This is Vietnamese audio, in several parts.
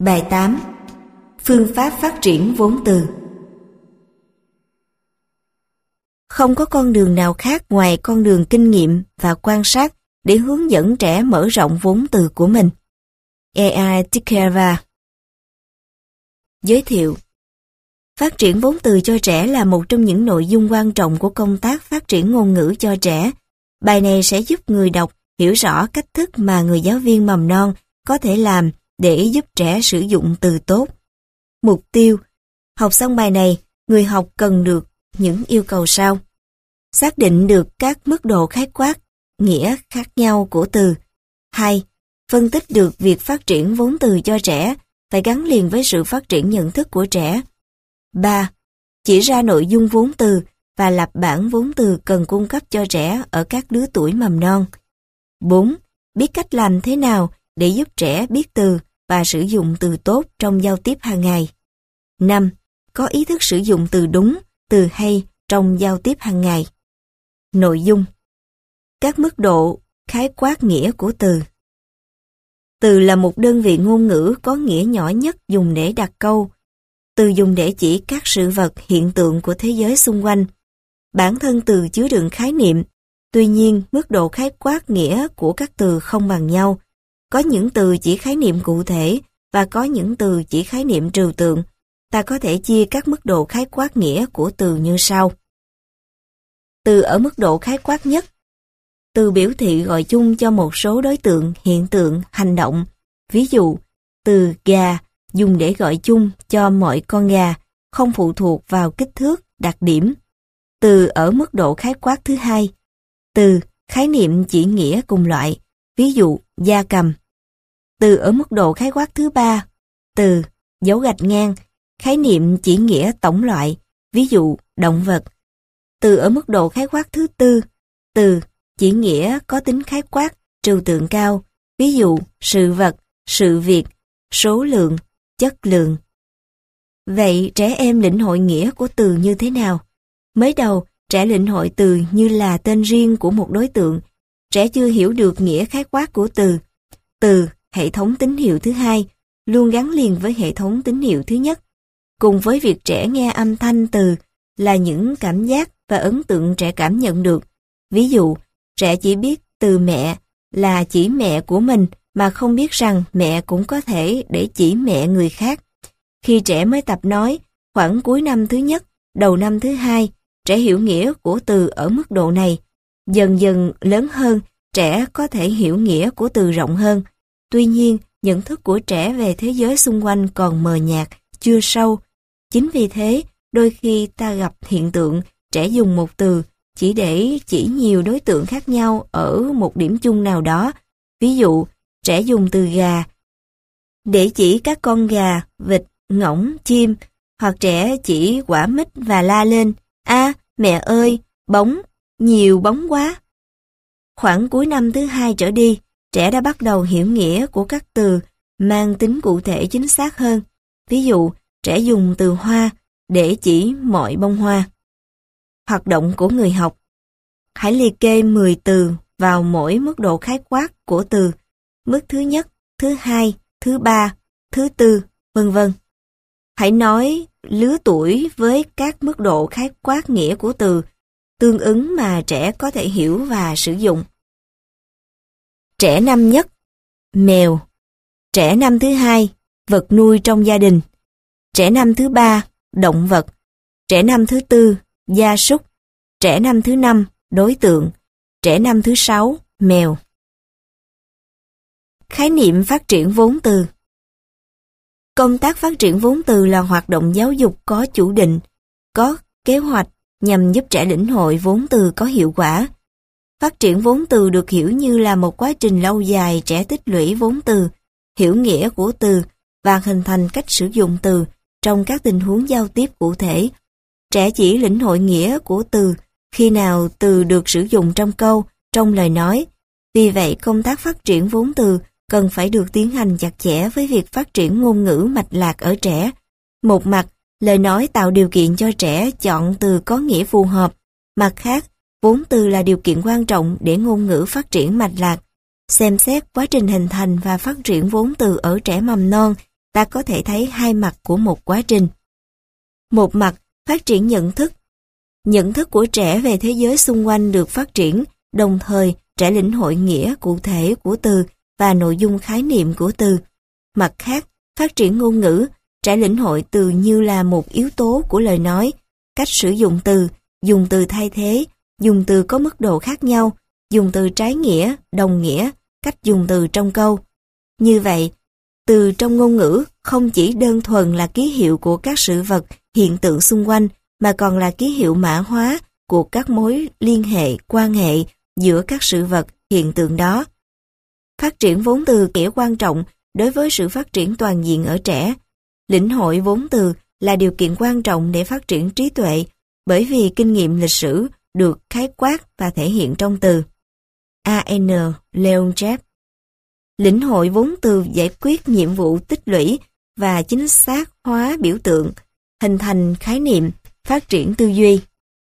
Bài 8. Phương pháp phát triển vốn từ. Không có con đường nào khác ngoài con đường kinh nghiệm và quan sát để hướng dẫn trẻ mở rộng vốn từ của mình. A.I. Tikeva. Giới thiệu. Phát triển vốn từ cho trẻ là một trong những nội dung quan trọng của công tác phát triển ngôn ngữ cho trẻ. Bài này sẽ giúp người đọc hiểu rõ cách thức mà người giáo viên mầm non có thể làm để giúp trẻ sử dụng từ tốt. Mục tiêu. Học xong bài này, người học cần được những yêu cầu sau. Xác định được các mức độ khái quát, nghĩa khác nhau của từ. 2. Phân tích được việc phát triển vốn từ cho trẻ phải gắn liền với sự phát triển nhận thức của trẻ. 3. Chỉ ra nội dung vốn từ và lập bản vốn từ cần cung cấp cho trẻ ở các lứa tuổi mầm non. 4. Biết cách làm thế nào để giúp trẻ biết từ và sử dụng từ tốt trong giao tiếp hàng ngày. 5. Có ý thức sử dụng từ đúng, từ hay trong giao tiếp hàng ngày. Nội dung. Các mức độ khái quát nghĩa của từ. Từ là một đơn vị ngôn ngữ có nghĩa nhỏ nhất dùng để đặt câu. Từ dùng để chỉ các sự vật, hiện tượng của thế giới xung quanh. Bản thân từ chứa đựng khái niệm, tuy nhiên mức độ khái quát nghĩa của các từ không bằng nhau. Có những từ chỉ khái niệm cụ thể và có những từ chỉ khái niệm trừu tượng. Ta có thể chia các mức độ khái quát nghĩa của từ như sau. Từ ở mức độ khái quát nhất. Từ biểu thị gọi chung cho một số đối tượng, hiện tượng, hành động. Ví dụ, từ gà dùng để gọi chung cho mọi con gà, không phụ thuộc vào kích thước, đặc điểm. Từ ở mức độ khái quát thứ hai. Từ, khái niệm chỉ nghĩa cùng loại. Ví dụ, gia cầm. Từ ở mức độ khái quát thứ ba. Từ, dấu gạch ngang, khái niệm chỉ nghĩa tổng loại. Ví dụ, động vật. Từ ở mức độ khái quát thứ tư. Từ, chỉ nghĩa có tính khái quát, trừu tượng cao. Ví dụ, sự vật, sự việc, số lượng, chất lượng. Vậy trẻ em lĩnh hội nghĩa của từ như thế nào? Mới đầu, trẻ lĩnh hội từ như là tên riêng của một đối tượng. Trẻ chưa hiểu được nghĩa khái quát của từ. Từ, hệ thống tín hiệu thứ hai, luôn gắn liền với hệ thống tín hiệu thứ nhất. Cùng với việc trẻ nghe âm thanh từ là những cảm giác và ấn tượng trẻ cảm nhận được. Ví dụ, trẻ chỉ biết từ mẹ là chỉ mẹ của mình mà không biết rằng mẹ cũng có thể để chỉ mẹ người khác. Khi trẻ mới tập nói, khoảng cuối năm thứ nhất, đầu năm thứ hai, trẻ hiểu nghĩa của từ ở mức độ này. Dần dần lớn hơn, trẻ có thể hiểu nghĩa của từ rộng hơn. Tuy nhiên, nhận thức của trẻ về thế giới xung quanh còn mờ nhạt, chưa sâu. Chính vì thế, đôi khi ta gặp hiện tượng trẻ dùng một từ chỉ để chỉ nhiều đối tượng khác nhau ở một điểm chung nào đó. Ví dụ, trẻ dùng từ gà để chỉ các con gà, vịt, ngỗng, chim, hoặc trẻ chỉ quả mít và la lên, a mẹ ơi, bóng, nhiều bóng quá. Khoảng cuối năm thứ hai trở đi, trẻ đã bắt đầu hiểu nghĩa của các từ mang tính cụ thể chính xác hơn. Ví dụ, trẻ dùng từ hoa để chỉ mọi bông hoa. Hoạt động của người học. Hãy liệt kê 10 từ vào mỗi mức độ khái quát của từ. Mức thứ nhất, thứ hai, thứ ba, thứ tư, vân vân. Hãy nói lứa tuổi với các mức độ khái quát nghĩa của từ tương ứng mà trẻ có thể hiểu và sử dụng. Trẻ năm nhất, mèo. Trẻ năm thứ hai, vật nuôi trong gia đình. Trẻ năm thứ ba, động vật. Trẻ năm thứ tư, gia súc. Trẻ năm thứ năm, đối tượng. Trẻ năm thứ sáu, mèo. Khái niệm phát triển vốn từ. Công tác phát triển vốn từ là hoạt động giáo dục có chủ định, có kế hoạch nhằm giúp trẻ lĩnh hội vốn từ có hiệu quả. Phát triển vốn từ được hiểu như là một quá trình lâu dài trẻ tích lũy vốn từ, hiểu nghĩa của từ và hình thành cách sử dụng từ trong các tình huống giao tiếp cụ thể. Trẻ chỉ lĩnh hội nghĩa của từ khi nào từ được sử dụng trong câu, trong lời nói. Vì vậy, công tác phát triển vốn từ cần phải được tiến hành chặt chẽ với việc phát triển ngôn ngữ mạch lạc ở trẻ. Một mặt, lời nói tạo điều kiện cho trẻ chọn từ có nghĩa phù hợp. Mặt khác, vốn từ là điều kiện quan trọng để ngôn ngữ phát triển mạch lạc. Xem xét quá trình hình thành và phát triển vốn từ ở trẻ mầm non ta có thể thấy hai mặt của một quá trình. Một mặt, phát triển nhận thức. Nhận thức của trẻ về thế giới xung quanh được phát triển, đồng thời trẻ lĩnh hội nghĩa cụ thể của từ và nội dung khái niệm của từ. Mặt khác, phát triển ngôn ngữ, trẻ lĩnh hội từ như là một yếu tố của lời nói, cách sử dụng từ, dùng từ thay thế, dùng từ có mức độ khác nhau, dùng từ trái nghĩa, đồng nghĩa, cách dùng từ trong câu. Như vậy, từ trong ngôn ngữ không chỉ đơn thuần là ký hiệu của các sự vật, hiện tượng xung quanh, mà còn là ký hiệu mã hóa của các mối liên hệ, quan hệ giữa các sự vật, hiện tượng đó. Phát triển vốn từ kẻ quan trọng đối với sự phát triển toàn diện ở trẻ. Lĩnh hội vốn từ là điều kiện quan trọng để phát triển trí tuệ, bởi vì kinh nghiệm lịch sử được khái quát và thể hiện trong từ. A.N. Leontief. Lĩnh hội vốn từ giải quyết nhiệm vụ tích lũy và chính xác hóa biểu tượng, hình thành khái niệm, phát triển tư duy.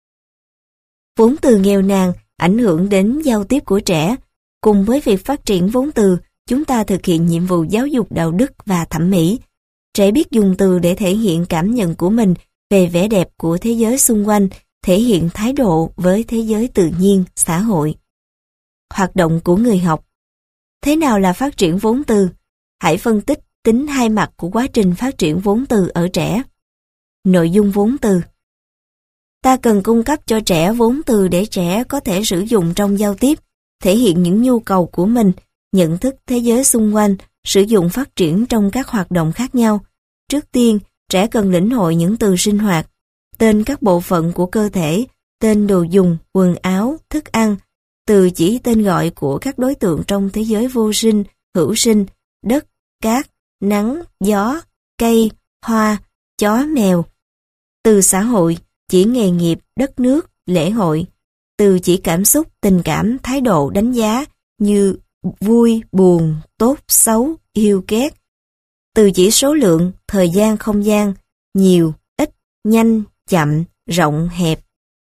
Vốn từ nghèo nàn ảnh hưởng đến giao tiếp của trẻ. Cùng với việc phát triển vốn từ, chúng ta thực hiện nhiệm vụ giáo dục đạo đức và thẩm mỹ. Trẻ biết dùng từ để thể hiện cảm nhận của mình về vẻ đẹp của thế giới xung quanh, thể hiện thái độ với thế giới tự nhiên, xã hội. Hoạt động của người học. Thế nào là phát triển vốn từ? Hãy phân tích tính hai mặt của quá trình phát triển vốn từ ở trẻ. Nội dung vốn từ. Ta cần cung cấp cho trẻ vốn từ để trẻ có thể sử dụng trong giao tiếp, thể hiện những nhu cầu của mình, nhận thức thế giới xung quanh, sử dụng phát triển trong các hoạt động khác nhau. Trước tiên, trẻ cần lĩnh hội những từ sinh hoạt, tên các bộ phận của cơ thể, tên đồ dùng, quần áo, thức ăn, từ chỉ tên gọi của các đối tượng trong thế giới vô sinh, hữu sinh, đất, cát, nắng, gió, cây, hoa, chó, mèo. Từ xã hội, chỉ nghề nghiệp, đất nước, lễ hội. Từ chỉ cảm xúc, tình cảm, thái độ, đánh giá như vui, buồn, tốt, xấu, yêu, ghét. Từ chỉ số lượng, thời gian, không gian, nhiều, ít, nhanh, chậm, rộng, hẹp.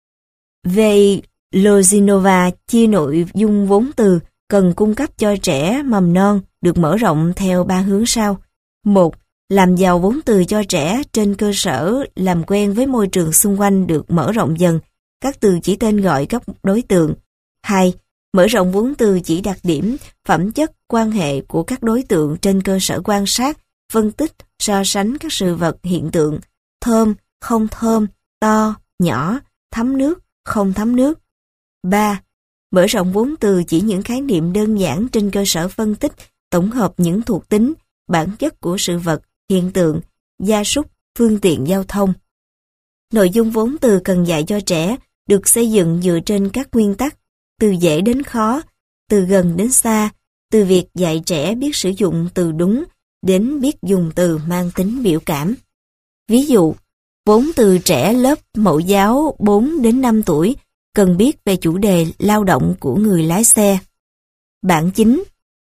Về Lozinova chia nội dung vốn từ cần cung cấp cho trẻ mầm non được mở rộng theo 3 hướng sau. 1. Làm giàu vốn từ cho trẻ trên cơ sở làm quen với môi trường xung quanh được mở rộng dần, các từ chỉ tên gọi các đối tượng. 2. Mở rộng vốn từ chỉ đặc điểm, phẩm chất, quan hệ của các đối tượng trên cơ sở quan sát, phân tích, so sánh các sự vật, hiện tượng, thơm, không thơm, to, nhỏ, thấm nước, không thấm nước. 3. Mở rộng vốn từ chỉ những khái niệm đơn giản trên cơ sở phân tích, tổng hợp những thuộc tính, bản chất của sự vật, hiện tượng, gia súc, phương tiện giao thông. Nội dung vốn từ cần dạy cho trẻ được xây dựng dựa trên các nguyên tắc, từ dễ đến khó, từ gần đến xa, từ việc dạy trẻ biết sử dụng từ đúng đến biết dùng từ mang tính biểu cảm. Ví dụ, vốn từ trẻ lớp mẫu giáo 4 đến 5 tuổi cần biết về chủ đề lao động của người lái xe. Bảng chính.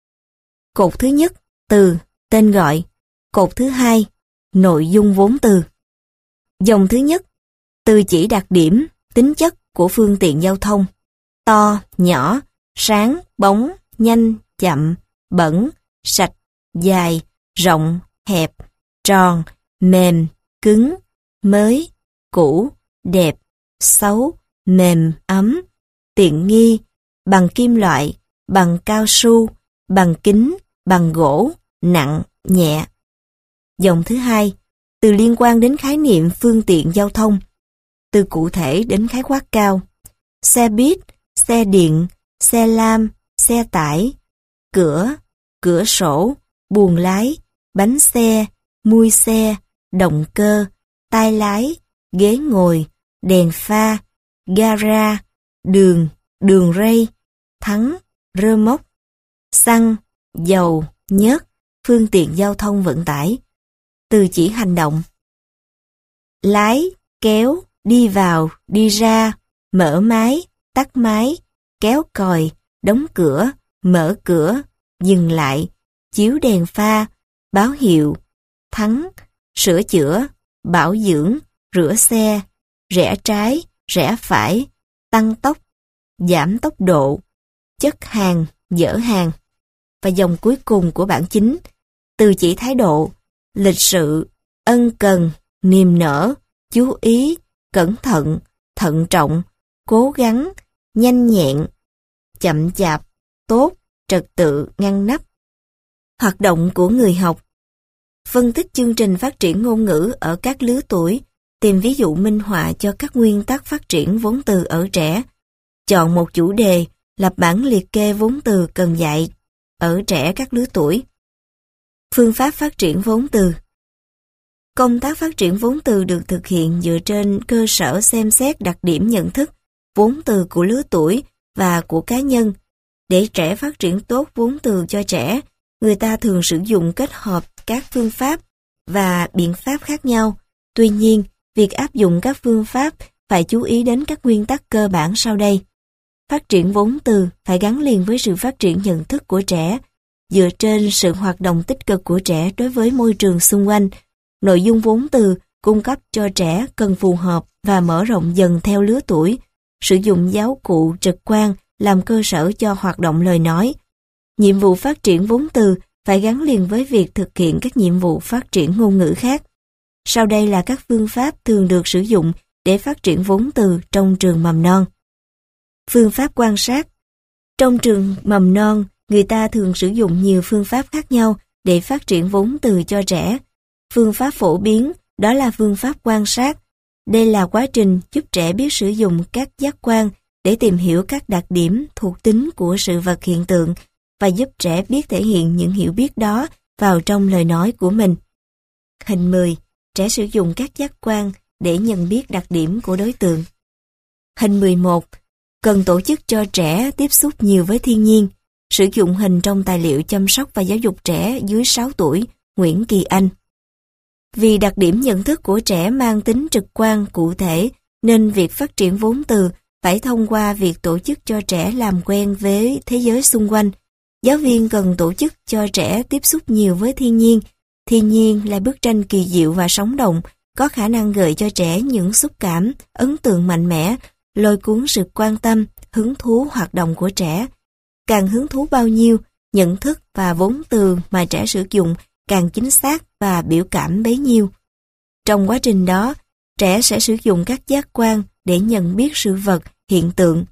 Cột thứ nhất, từ, tên gọi. Cột thứ hai, nội dung vốn từ. Dòng thứ nhất, từ chỉ đặc điểm, tính chất của phương tiện giao thông. To, nhỏ, sáng, bóng, nhanh, chậm, bẩn, sạch, dài, rộng, hẹp, tròn, mềm, cứng, mới, cũ, đẹp, xấu, mềm, ấm, tiện nghi, bằng kim loại, bằng cao su, bằng kính, bằng gỗ, nặng, nhẹ. Dòng thứ hai, từ liên quan đến khái niệm phương tiện giao thông, từ cụ thể đến khái quát cao. Xe buýt, xe điện, xe lam, xe tải, cửa, cửa sổ, buồng lái, bánh xe, mui xe, động cơ, tay lái, ghế ngồi, đèn pha, gara, đường, đường ray, thắng, rơ móc, xăng, dầu, nhớt, phương tiện giao thông vận tải. Từ chỉ hành động. Lái, kéo, đi vào, đi ra, mở máy, tắt máy, kéo còi, đóng cửa, mở cửa, dừng lại, chiếu đèn pha, báo hiệu, thắng, sửa chữa, bảo dưỡng, rửa xe, rẽ trái, rẽ phải, tăng tốc, giảm tốc độ, chất hàng, dỡ hàng. Và dòng cuối cùng của bảng chính, từ chỉ thái độ, lịch sự, ân cần, niềm nở, chú ý, cẩn thận, thận trọng, cố gắng, nhanh nhẹn, chậm chạp, tốt, trật tự, ngăn nắp. Hoạt động của người học. Phân tích chương trình phát triển ngôn ngữ ở các lứa tuổi, tìm ví dụ minh họa cho các nguyên tắc phát triển vốn từ ở trẻ. Chọn một chủ đề, lập bản liệt kê vốn từ cần dạy ở trẻ các lứa tuổi. Phương pháp phát triển vốn từ. Công tác phát triển vốn từ được thực hiện dựa trên cơ sở xem xét đặc điểm nhận thức, vốn từ của lứa tuổi và của cá nhân. Để trẻ phát triển tốt vốn từ cho trẻ, người ta thường sử dụng kết hợp các phương pháp và biện pháp khác nhau. Tuy nhiên, việc áp dụng các phương pháp phải chú ý đến các nguyên tắc cơ bản sau đây. Phát triển vốn từ phải gắn liền với sự phát triển nhận thức của trẻ, dựa trên sự hoạt động tích cực của trẻ đối với môi trường xung quanh. Nội dung vốn từ cung cấp cho trẻ cần phù hợp và mở rộng dần theo lứa tuổi. Sử dụng giáo cụ trực quan làm cơ sở cho hoạt động lời nói. Nhiệm vụ phát triển vốn từ phải gắn liền với việc thực hiện các nhiệm vụ phát triển ngôn ngữ khác. Sau đây là các phương pháp thường được sử dụng để phát triển vốn từ trong trường mầm non. Phương pháp quan sát. Trong trường mầm non, người ta thường sử dụng nhiều phương pháp khác nhau để phát triển vốn từ cho trẻ. Phương pháp phổ biến đó là phương pháp quan sát. Đây là quá trình giúp trẻ biết sử dụng các giác quan để tìm hiểu các đặc điểm, thuộc tính của sự vật hiện tượng và giúp trẻ biết thể hiện những hiểu biết đó vào trong lời nói của mình. Hình 10. Trẻ sử dụng các giác quan để nhận biết đặc điểm của đối tượng. Hình 11. Cần tổ chức cho trẻ tiếp xúc nhiều với thiên nhiên. Sử dụng hình trong tài liệu chăm sóc và giáo dục trẻ dưới 6 tuổi, Nguyễn Kỳ Anh. Vì đặc điểm nhận thức của trẻ mang tính trực quan, cụ thể, nên việc phát triển vốn từ phải thông qua việc tổ chức cho trẻ làm quen với thế giới xung quanh. Giáo viên cần tổ chức cho trẻ tiếp xúc nhiều với thiên nhiên. Thiên nhiên là bức tranh kỳ diệu và sống động, có khả năng gợi cho trẻ những xúc cảm, ấn tượng mạnh mẽ, lôi cuốn sự quan tâm, hứng thú hoạt động của trẻ. Càng hứng thú bao nhiêu, nhận thức và vốn từ mà trẻ sử dụng càng chính xác và biểu cảm bấy nhiêu. Trong quá trình đó, trẻ sẽ sử dụng các giác quan để nhận biết sự vật, hiện tượng.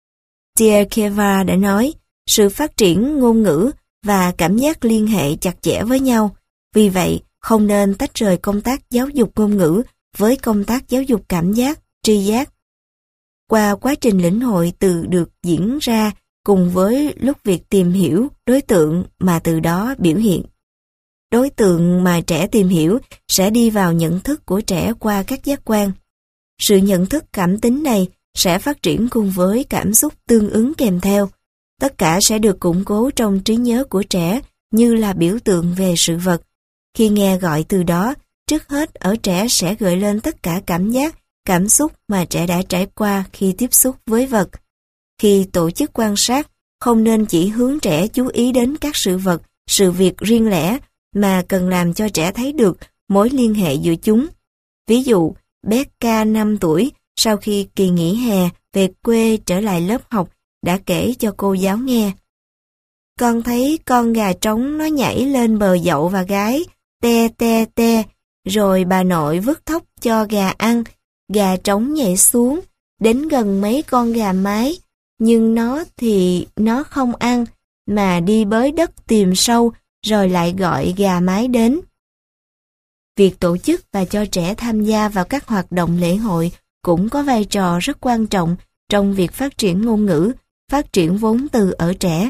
Tierkeva đã nói, sự phát triển ngôn ngữ và cảm giác liên hệ chặt chẽ với nhau. Vì vậy, không nên tách rời công tác giáo dục ngôn ngữ với công tác giáo dục cảm giác, tri giác. Qua quá trình lĩnh hội từ được diễn ra cùng với lúc việc tìm hiểu đối tượng mà từ đó biểu hiện. Đối tượng mà trẻ tìm hiểu sẽ đi vào nhận thức của trẻ qua các giác quan. Sự nhận thức cảm tính này sẽ phát triển cùng với cảm xúc tương ứng kèm theo. Tất cả sẽ được củng cố trong trí nhớ của trẻ như là biểu tượng về sự vật. Khi nghe gọi từ đó, trước hết ở trẻ sẽ gợi lên tất cả cảm giác, cảm xúc mà trẻ đã trải qua khi tiếp xúc với vật. Khi tổ chức quan sát, không nên chỉ hướng trẻ chú ý đến các sự vật, sự việc riêng lẻ, mà cần làm cho trẻ thấy được mối liên hệ giữa chúng. Ví dụ, bé K 5 tuổi, sau khi kỳ nghỉ hè về quê trở lại lớp học, đã kể cho cô giáo nghe. Con thấy con gà trống nó nhảy lên bờ dậu và gáy, te te te, rồi bà nội vứt thóc cho gà ăn, gà trống nhảy xuống, đến gần mấy con gà mái, nhưng nó thì nó không ăn, mà đi bới đất tìm sâu, rồi lại gọi gà mái đến. Việc tổ chức và cho trẻ tham gia vào các hoạt động lễ hội cũng có vai trò rất quan trọng trong việc phát triển ngôn ngữ, phát triển vốn từ ở trẻ.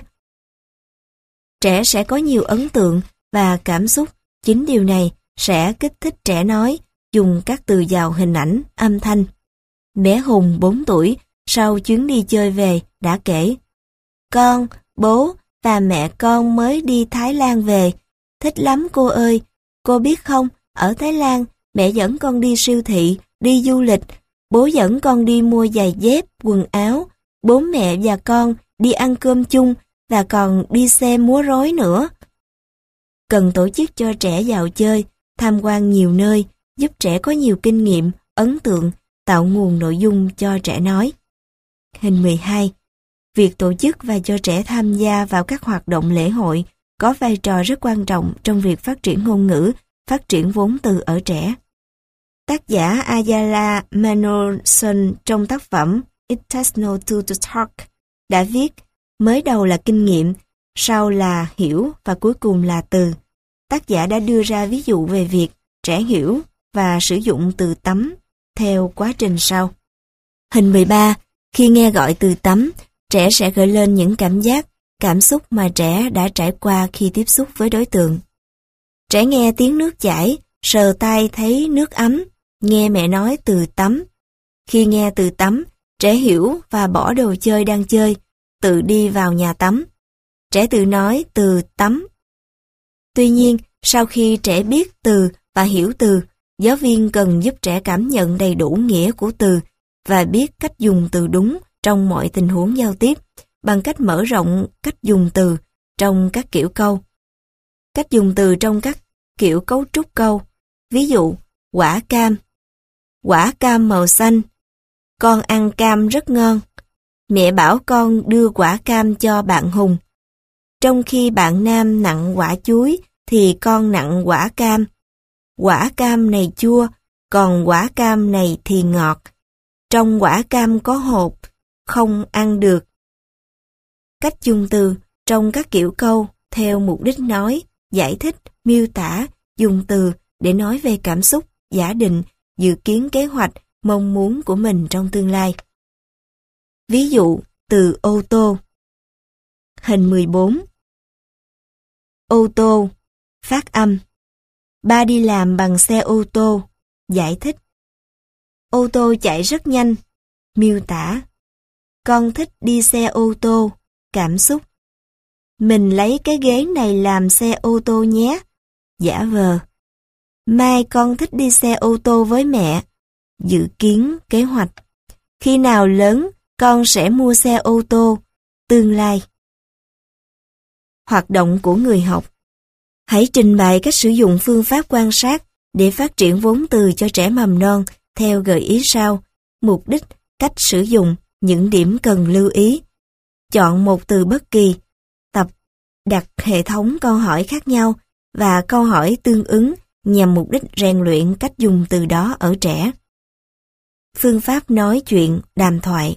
Trẻ sẽ có nhiều ấn tượng và cảm xúc, chính điều này sẽ kích thích trẻ nói, dùng các từ dào hình ảnh, âm thanh. Bé Hùng 4 tuổi, sau chuyến đi chơi về, đã kể: Con, bố và mẹ con mới đi Thái Lan về. Thích lắm cô ơi, cô biết không, ở Thái Lan, mẹ dẫn con đi siêu thị, đi du lịch, bố dẫn con đi mua giày dép, quần áo, bố mẹ và con đi ăn cơm chung và còn đi xem múa rối nữa. Cần tổ chức cho trẻ vào chơi, tham quan nhiều nơi, giúp trẻ có nhiều kinh nghiệm, ấn tượng, tạo nguồn nội dung cho trẻ nói. Hình 12. Việc tổ chức và cho trẻ tham gia vào các hoạt động lễ hội có vai trò rất quan trọng trong việc phát triển ngôn ngữ phát triển vốn từ ở trẻ. Tác giả Ayala Manolson trong tác phẩm It Takes No Two to Talk đã viết mới đầu là kinh nghiệm, sau là hiểu và cuối cùng là từ. Tác giả đã đưa ra ví dụ về việc trẻ hiểu và sử dụng từ tắm theo quá trình sau. Hình 13. Khi nghe gọi từ tắm, trẻ sẽ gợi lên những cảm giác, cảm xúc mà trẻ đã trải qua khi tiếp xúc với đối tượng. Trẻ nghe tiếng nước chảy, sờ tay thấy nước ấm, nghe mẹ nói từ tắm. Khi nghe từ tắm, trẻ hiểu và bỏ đồ chơi đang chơi, tự đi vào nhà tắm. Trẻ tự nói từ tắm. Tuy nhiên, sau khi trẻ biết từ và hiểu từ, giáo viên cần giúp trẻ cảm nhận đầy đủ nghĩa của từ và biết cách dùng từ đúng trong mọi tình huống giao tiếp, bằng cách mở rộng cách dùng từ trong các kiểu câu. Cách dùng từ trong các kiểu cấu trúc câu. Ví dụ, quả cam màu xanh. Con ăn cam rất ngon. Mẹ bảo con đưa quả cam cho bạn Hùng. Trong khi bạn Nam nặng quả chuối, thì con nặng quả cam. Quả cam này chua, còn quả cam này thì ngọt. Trong quả cam có hột, không ăn được. Cách dùng từ trong các kiểu câu theo mục đích nói, giải thích, miêu tả, dùng từ để nói về cảm xúc, giả định, dự kiến kế hoạch, mong muốn của mình trong tương lai. Ví dụ, từ ô tô. Hình 14. Ô tô, phát âm. Ba đi làm bằng xe ô tô, giải thích. Ô tô chạy rất nhanh, miêu tả. Con thích đi xe ô tô, cảm xúc. Mình lấy cái ghế này làm xe ô tô nhé, giả vờ. Mai con thích đi xe ô tô với mẹ, dự kiến, kế hoạch. Khi nào lớn, con sẽ mua xe ô tô, tương lai. Hoạt động của người học. Hãy trình bày cách sử dụng phương pháp quan sát để phát triển vốn từ cho trẻ mầm non theo gợi ý sau: mục đích, cách sử dụng, những điểm cần lưu ý. Chọn một từ bất kỳ, tập đặt hệ thống câu hỏi khác nhau và câu hỏi tương ứng nhằm mục đích rèn luyện cách dùng từ đó ở trẻ. Phương pháp nói chuyện, đàm thoại.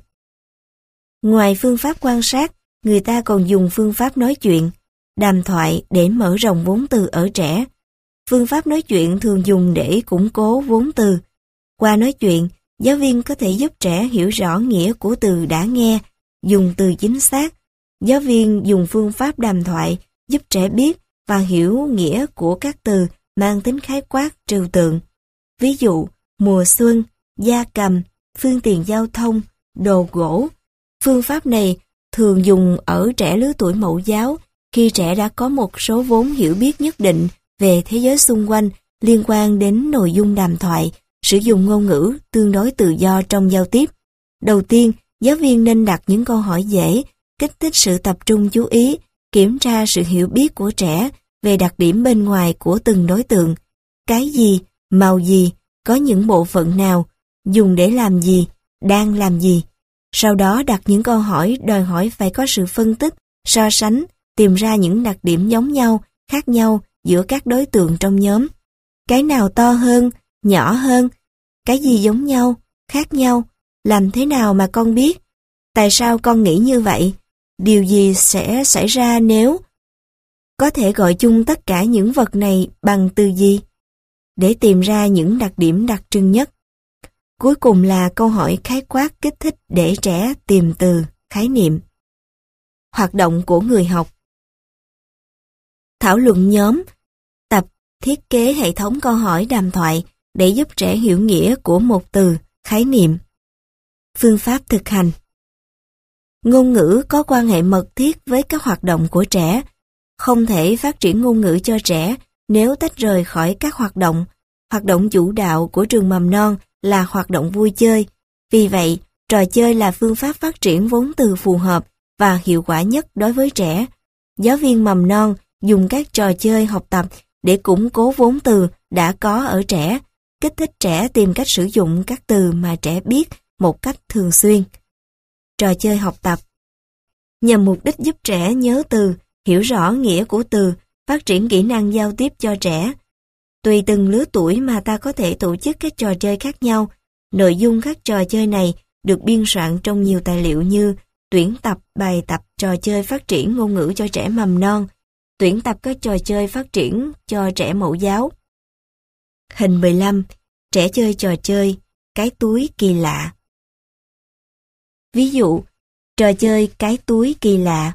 Ngoài phương pháp quan sát, người ta còn dùng phương pháp nói chuyện, đàm thoại để mở rộng vốn từ ở trẻ. Phương pháp nói chuyện thường dùng để củng cố vốn từ. Qua nói chuyện, giáo viên có thể giúp trẻ hiểu rõ nghĩa của từ đã nghe, dùng từ chính xác. Giáo viên dùng phương pháp đàm thoại giúp trẻ biết và hiểu nghĩa của các từ mang tính khái quát, trừu tượng. Ví dụ, mùa xuân, gia cầm, phương tiện giao thông, đồ gỗ. Phương pháp này thường dùng ở trẻ lứa tuổi mẫu giáo khi trẻ đã có một số vốn hiểu biết nhất định về thế giới xung quanh liên quan đến nội dung đàm thoại, sử dụng ngôn ngữ tương đối tự do trong giao tiếp. Đầu tiên, giáo viên nên đặt những câu hỏi dễ, kích thích sự tập trung chú ý, kiểm tra sự hiểu biết của trẻ về đặc điểm bên ngoài của từng đối tượng. Cái gì, màu gì, có những bộ phận nào, dùng để làm gì, đang làm gì. Sau đó đặt những câu hỏi đòi hỏi phải có sự phân tích, so sánh, tìm ra những đặc điểm giống nhau, khác nhau giữa các đối tượng trong nhóm. Cái nào to hơn, nhỏ hơn, cái gì giống nhau, khác nhau, làm thế nào mà con biết? Tại sao con nghĩ như vậy? Điều gì sẽ xảy ra nếu? Có thể gọi chung tất cả những vật này bằng từ gì? Để tìm ra những đặc điểm đặc trưng nhất. Cuối cùng là câu hỏi khái quát kích thích để trẻ tìm từ, khái niệm. Hoạt động của người học. Thảo luận nhóm, tập thiết kế hệ thống câu hỏi đàm thoại để giúp trẻ hiểu nghĩa của một từ, khái niệm. Phương pháp thực hành. Ngôn ngữ có quan hệ mật thiết với các hoạt động của trẻ. Không thể phát triển ngôn ngữ cho trẻ nếu tách rời khỏi các hoạt động. Hoạt động chủ đạo của trường mầm non là hoạt động vui chơi. Vì vậy, trò chơi là phương pháp phát triển vốn từ phù hợp và hiệu quả nhất đối với trẻ. Giáo viên mầm non dùng các trò chơi học tập để củng cố vốn từ đã có ở trẻ, kích thích trẻ tìm cách sử dụng các từ mà trẻ biết một cách thường xuyên. Trò chơi học tập nhằm mục đích giúp trẻ nhớ từ, hiểu rõ nghĩa của từ, phát triển kỹ năng giao tiếp cho trẻ. Tùy từng lứa tuổi mà ta có thể tổ chức các trò chơi khác nhau. Nội dung các trò chơi này được biên soạn trong nhiều tài liệu như tuyển tập bài tập trò chơi phát triển ngôn ngữ cho trẻ mầm non, tuyển tập các trò chơi phát triển cho trẻ mẫu giáo. Hình 15. Trẻ chơi trò chơi cái túi kỳ lạ. Ví dụ, trò chơi cái túi kỳ lạ.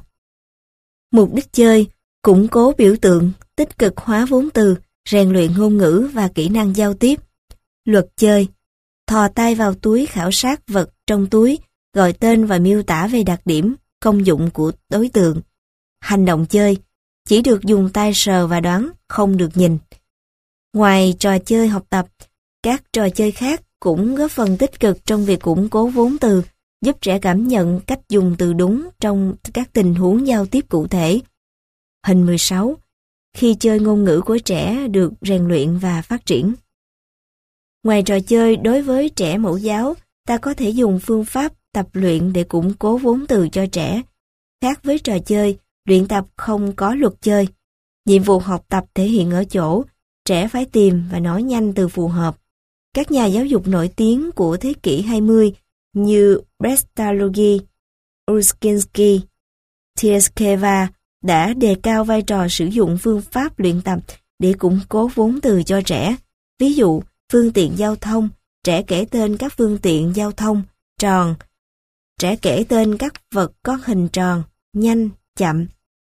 Mục đích chơi, củng cố biểu tượng, tích cực hóa vốn từ, rèn luyện ngôn ngữ và kỹ năng giao tiếp. Luật chơi, thò tay vào túi khảo sát vật trong túi, gọi tên và miêu tả về đặc điểm, công dụng của đối tượng. Hành động chơi, chỉ được dùng tay sờ và đoán, không được nhìn. Ngoài trò chơi học tập, các trò chơi khác cũng góp phần tích cực trong việc củng cố vốn từ, giúp trẻ cảm nhận cách dùng từ đúng trong các tình huống giao tiếp cụ thể. Hình 16. Khi chơi ngôn ngữ của trẻ được rèn luyện và phát triển. Ngoài trò chơi đối với trẻ mẫu giáo, ta có thể dùng phương pháp tập luyện để củng cố vốn từ cho trẻ. Khác với trò chơi, luyện tập không có luật chơi. Nhiệm vụ học tập thể hiện ở chỗ, trẻ phải tìm và nói nhanh từ phù hợp. Các nhà giáo dục nổi tiếng của thế kỷ 20 như Pestalozzi, Uskinski, Tieskeva đã đề cao vai trò sử dụng phương pháp luyện tập để củng cố vốn từ cho trẻ. Ví dụ, phương tiện giao thông, trẻ kể tên các phương tiện giao thông, tròn. Trẻ kể tên các vật có hình tròn, nhanh, chậm.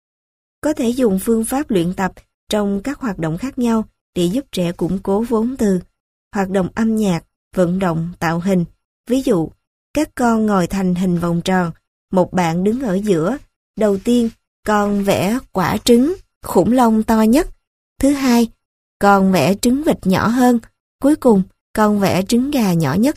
Có thể dùng phương pháp luyện tập trong các hoạt động khác nhau để giúp trẻ củng cố vốn từ. Hoạt động âm nhạc, vận động, tạo hình. Ví dụ, các con ngồi thành hình vòng tròn, một bạn đứng ở giữa. Đầu tiên, con vẽ quả trứng, khủng long to nhất. Thứ hai, con vẽ trứng vịt nhỏ hơn. Cuối cùng, con vẽ trứng gà nhỏ nhất.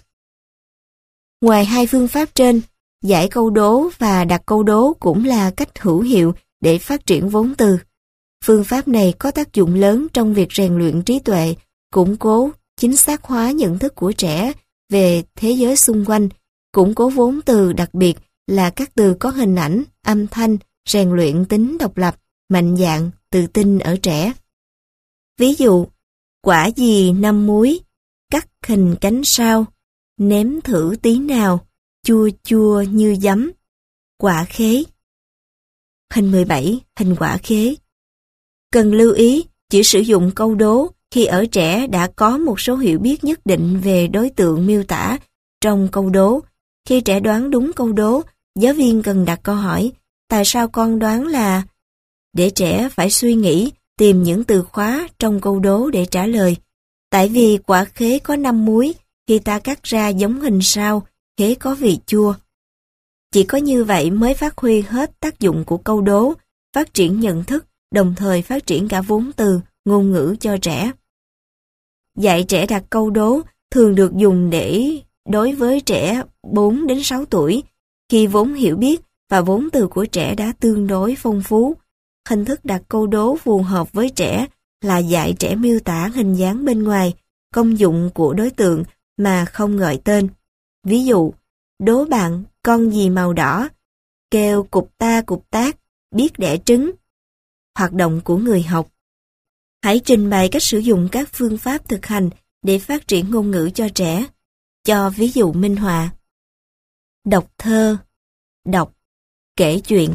Ngoài hai phương pháp trên, giải câu đố và đặt câu đố cũng là cách hữu hiệu để phát triển vốn từ. Phương pháp này có tác dụng lớn trong việc rèn luyện trí tuệ, củng cố, chính xác hóa nhận thức của trẻ về thế giới xung quanh, củng cố vốn từ đặc biệt là các từ có hình ảnh, âm thanh, rèn luyện tính độc lập, mạnh dạn, tự tin ở trẻ. Ví dụ, quả gì 5 múi, cắt hình cánh sao, nếm thử tí nào, chua chua như giấm, quả khế. Hình 17, hình quả khế. Cần lưu ý, chỉ sử dụng câu đố khi ở trẻ đã có một số hiểu biết nhất định về đối tượng miêu tả trong câu đố. Khi trẻ đoán đúng câu đố, giáo viên cần đặt câu hỏi, tại sao con đoán là... Để trẻ phải suy nghĩ, tìm những từ khóa trong câu đố để trả lời. Tại vì quả khế có 5 múi, khi ta cắt ra giống hình sao, khế có vị chua. Chỉ có như vậy mới phát huy hết tác dụng của câu đố, phát triển nhận thức, đồng thời phát triển cả vốn từ, ngôn ngữ cho trẻ. Dạy trẻ đặt câu đố thường được dùng để đối với trẻ 4 đến 6 tuổi, khi vốn hiểu biết và vốn từ của trẻ đã tương đối phong phú. Hình thức đặt câu đố phù hợp với trẻ là dạy trẻ miêu tả hình dáng bên ngoài, công dụng của đối tượng mà không gọi tên. Ví dụ, đố bạn con gì màu đỏ, kêu cục ta cục tác, biết đẻ trứng. Hoạt động của người học. Hãy trình bày cách sử dụng các phương pháp thực hành để phát triển ngôn ngữ cho trẻ. Cho ví dụ minh họa. Đọc thơ, đọc, kể chuyện.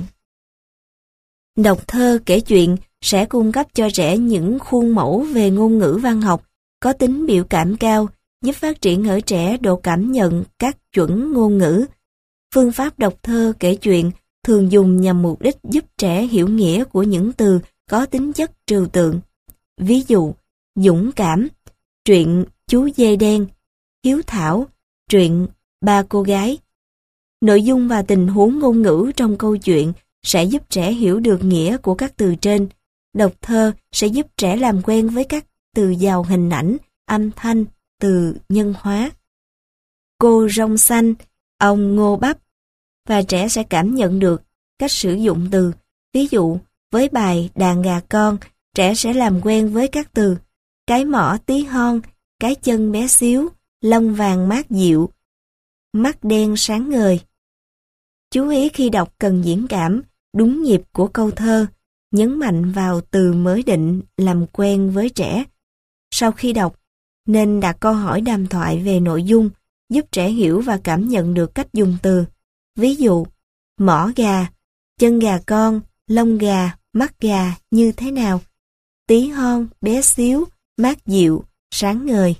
Đọc thơ, kể chuyện sẽ cung cấp cho trẻ những khuôn mẫu về ngôn ngữ văn học có tính biểu cảm cao, giúp phát triển ở trẻ độ cảm nhận các chuẩn ngôn ngữ. Phương pháp đọc thơ, kể chuyện thường dùng nhằm mục đích giúp trẻ hiểu nghĩa của những từ có tính chất trừu tượng. Ví dụ, dũng cảm, truyện chú dê đen, hiếu thảo, truyện ba cô gái. Nội dung và tình huống ngôn ngữ trong câu chuyện sẽ giúp trẻ hiểu được nghĩa của các từ trên. Đọc thơ sẽ giúp trẻ làm quen với các từ giàu hình ảnh, âm thanh, từ nhân hóa. Cô rong xanh, ông ngô bắp, và trẻ sẽ cảm nhận được cách sử dụng từ. Ví dụ, với bài đàn gà con, trẻ sẽ làm quen với các từ cái mỏ tí hon, cái chân bé xíu, lông vàng mát dịu, mắt đen sáng ngời. Chú ý khi đọc cần diễn cảm, đúng nhịp của câu thơ, nhấn mạnh vào từ mới định làm quen với trẻ. Sau khi đọc, nên đặt câu hỏi đàm thoại về nội dung, giúp trẻ hiểu và cảm nhận được cách dùng từ. Ví dụ, mỏ gà, chân gà con, lông gà, mắt gà như thế nào? Tí hon, bé xíu, mát dịu, sáng ngời.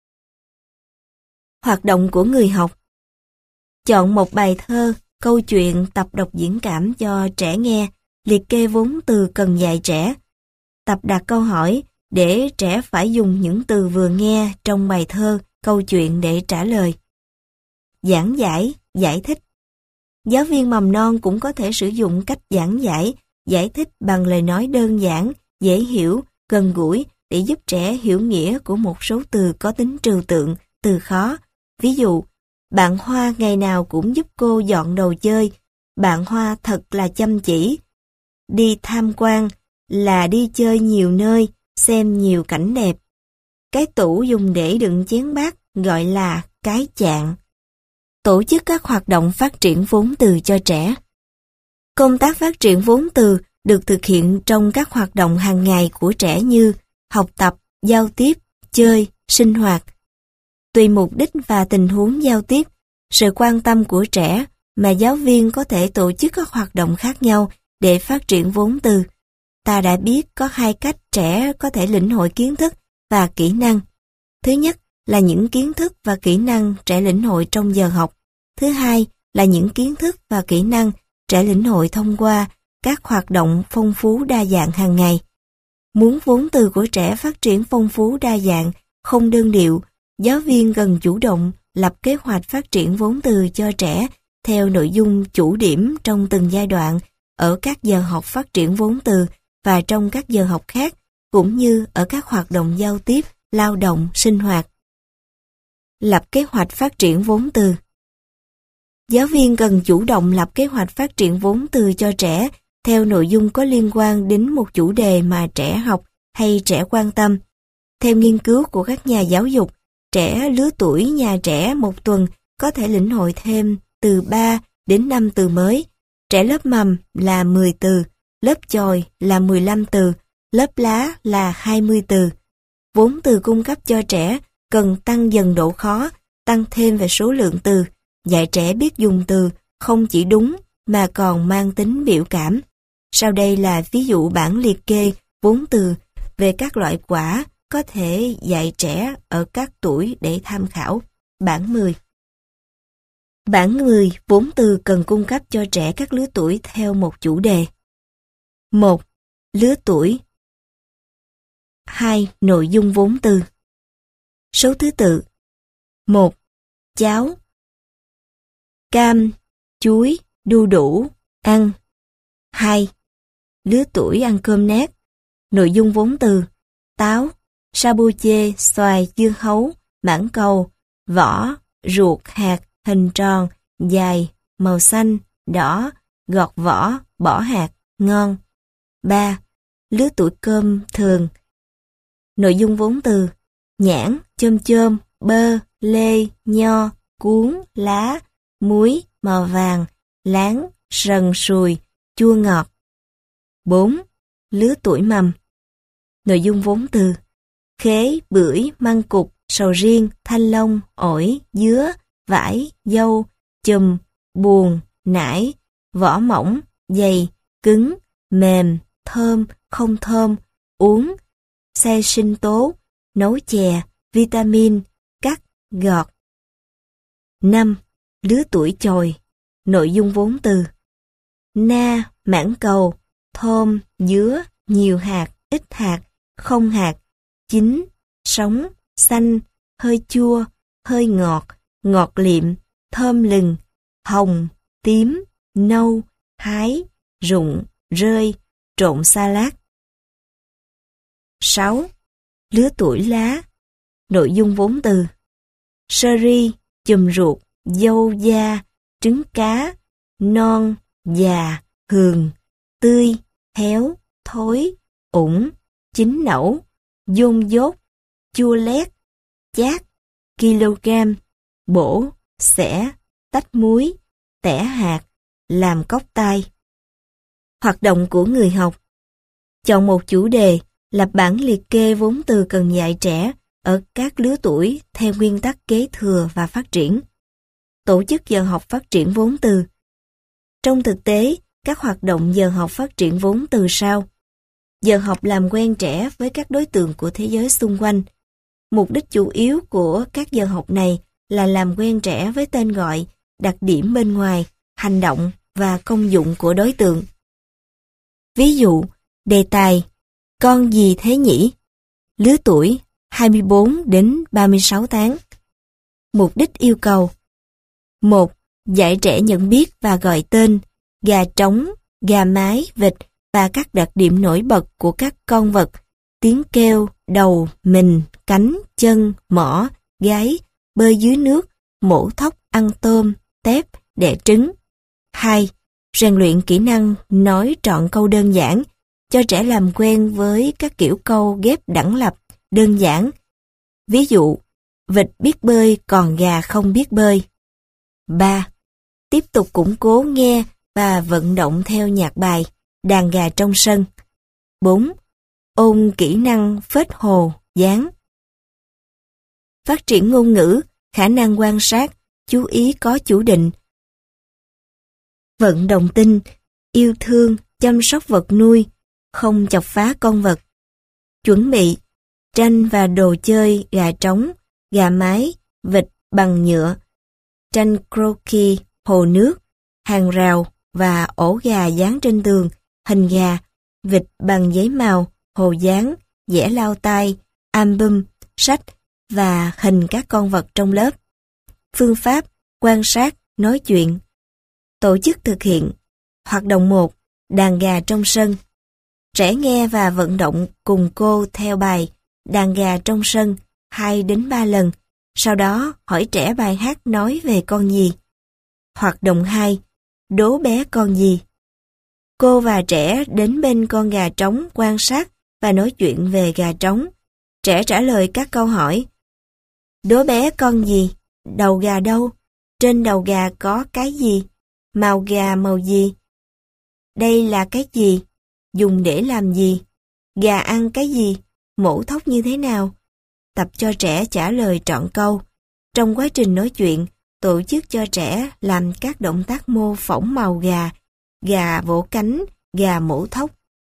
Hoạt động của người học. Chọn một bài thơ, câu chuyện, tập đọc diễn cảm cho trẻ nghe, liệt kê vốn từ cần dạy trẻ. Tập đặt câu hỏi để trẻ phải dùng những từ vừa nghe trong bài thơ, câu chuyện để trả lời. Giảng giải, giải thích. Giáo viên mầm non cũng có thể sử dụng cách giảng giải, giải thích bằng lời nói đơn giản, dễ hiểu, gần gũi để giúp trẻ hiểu nghĩa của một số từ có tính trừu tượng, từ khó. Ví dụ, bạn Hoa ngày nào cũng giúp cô dọn đồ chơi, bạn Hoa thật là chăm chỉ. Đi tham quan là đi chơi nhiều nơi, xem nhiều cảnh đẹp. Cái tủ dùng để đựng chén bát gọi là cái chạn. Tổ chức các hoạt động phát triển vốn từ cho trẻ. Công tác phát triển vốn từ được thực hiện trong các hoạt động hàng ngày của trẻ như học tập, giao tiếp, chơi, sinh hoạt. Tùy mục đích và tình huống giao tiếp, sự quan tâm của trẻ mà giáo viên có thể tổ chức các hoạt động khác nhau để phát triển vốn từ. Ta đã biết có hai cách trẻ có thể lĩnh hội kiến thức và kỹ năng. Thứ nhất là những kiến thức và kỹ năng trẻ lĩnh hội trong giờ học. Thứ hai là những kiến thức và kỹ năng trẻ lĩnh hội thông qua các hoạt động phong phú đa dạng hàng ngày. Muốn vốn từ của trẻ phát triển phong phú đa dạng, không đơn điệu, giáo viên cần chủ động lập kế hoạch phát triển vốn từ cho trẻ theo nội dung chủ điểm trong từng giai đoạn ở các giờ học phát triển vốn từ và trong các giờ học khác, cũng như ở các hoạt động giao tiếp, lao động, sinh hoạt. Lập kế hoạch phát triển vốn từ. Giáo viên cần chủ động lập kế hoạch phát triển vốn từ cho trẻ theo nội dung có liên quan đến một chủ đề mà trẻ học hay trẻ quan tâm. Theo nghiên cứu của các nhà giáo dục, trẻ lứa tuổi nhà trẻ một tuần có thể lĩnh hội thêm từ 3 đến 5 từ mới. Trẻ lớp mầm là 10 từ, lớp chồi là 15 từ, lớp lá là 20 từ. Vốn từ cung cấp cho trẻ cần tăng dần độ khó, tăng thêm về số lượng từ, dạy trẻ biết dùng từ không chỉ đúng mà còn mang tính biểu cảm. Sau đây là ví dụ bản liệt kê vốn từ về các loại quả có thể dạy trẻ ở các tuổi để tham khảo. Bản 10. Bản 10 vốn từ cần cung cấp cho trẻ các lứa tuổi theo một chủ đề. 1. Lứa tuổi. 2. Nội dung vốn từ. Số thứ tự. 1. Cháo. Cam, chuối, đu đủ, ăn. 2. Lứa tuổi ăn cơm nát. Nội dung vốn từ. Táo, sa bô chê, xoài, dưa hấu, mãng cầu, vỏ, ruột, hạt, hình tròn, dài, màu xanh, đỏ, gọt vỏ, bỏ hạt, ngon. 3. Lứa tuổi cơm thường. Nội dung vốn từ. Nhãn, chôm chôm, bơ, lê, nho, cuốn, lá, muối, màu vàng, láng, sần sùi, chua ngọt. 4. Lứa tuổi mầm. Nội dung vốn từ. Khế, bưởi, măng cụt, sầu riêng, thanh long, ổi, dứa, vải, dâu, chùm, buồn, nải, vỏ mỏng, dày, cứng, mềm, thơm, không thơm, uống, xe sinh tố, nấu chè, vitamin, cắt, gọt. 5. Lứa tuổi chồi. Nội dung vốn từ. Na, mãng cầu, thơm, dứa, nhiều hạt, ít hạt, không hạt, chín, sống, xanh, hơi chua, hơi ngọt, ngọt liệm, thơm lừng, hồng, tím, nâu, hái, rụng, rơi, trộn salad. 6. Lứa tuổi lá. Nội dung vốn từ. Sơ ri, chùm ruột, dâu da, trứng cá, non, già, hường, tươi, héo, thối, ủng, chín nẩu, dôn dốt, chua lét, chát, kg, bổ, xẻ, tách muối, tẻ hạt, làm cốc tai. Hoạt động của người học. Chọn một chủ đề, Lập bản liệt kê vốn từ cần dạy trẻ ở các lứa tuổi theo nguyên tắc kế thừa và phát triển. Tổ chức giờ học phát triển vốn từ. Trong thực tế, các hoạt động giờ học phát triển vốn từ sau. Giờ học làm quen trẻ với các đối tượng của thế giới xung quanh. Mục đích chủ yếu của các giờ học này là làm quen trẻ với tên gọi, đặc điểm bên ngoài, hành động và công dụng của đối tượng. Ví dụ, đề tài, con gì thế nhỉ? Lứa tuổi, 24 đến 36 tháng. Mục đích yêu cầu. 1. Dạy trẻ nhận biết và gọi tên, gà trống, gà mái, vịt và các đặc điểm nổi bật của các con vật, tiếng kêu, đầu, mình, cánh, chân, mỏ, gáy, bơi dưới nước, mổ thóc, ăn tôm, tép, đẻ trứng. 2. Rèn luyện kỹ năng nói trọn câu đơn giản, cho trẻ làm quen với các kiểu câu ghép đẳng lập, đơn giản. Ví dụ, vịt biết bơi còn gà không biết bơi. 3. Tiếp tục củng cố nghe và vận động theo nhạc bài, đàn gà trong sân. 4. Ôn kỹ năng phết hồ, dáng. Phát triển ngôn ngữ, khả năng quan sát, chú ý có chủ định. Vận động tinh, yêu thương, chăm sóc vật nuôi, không chọc phá con vật. Chuẩn bị, tranh và đồ chơi gà trống, gà mái, vịt bằng nhựa, tranh croquis, hồ nước, hàng rào và ổ gà dán trên tường, hình gà, vịt bằng giấy màu, hồ dán, vẽ lao tay, album, sách và hình các con vật trong lớp. Phương pháp, quan sát, nói chuyện. Tổ chức thực hiện. Hoạt động 1. Đàn gà trong sân. Trẻ nghe và vận động cùng cô theo bài đàn gà trong sân 2 đến 3 lần, sau đó hỏi trẻ bài hát nói về con gì. Hoạt động 2. Đố bé con gì. Cô và trẻ đến bên con gà trống quan sát và nói chuyện về gà trống. Trẻ trả lời các câu hỏi. Đố bé con gì? Đầu gà đâu? Trên đầu gà có cái gì? Màu gà màu gì? Đây là cái gì? Dùng để làm gì? Gà ăn cái gì? Mổ thóc như thế nào? Tập cho trẻ trả lời trọn câu. Trong quá trình nói chuyện, tổ chức cho trẻ làm các động tác mô phỏng màu gà, gà vỗ cánh, gà mổ thóc.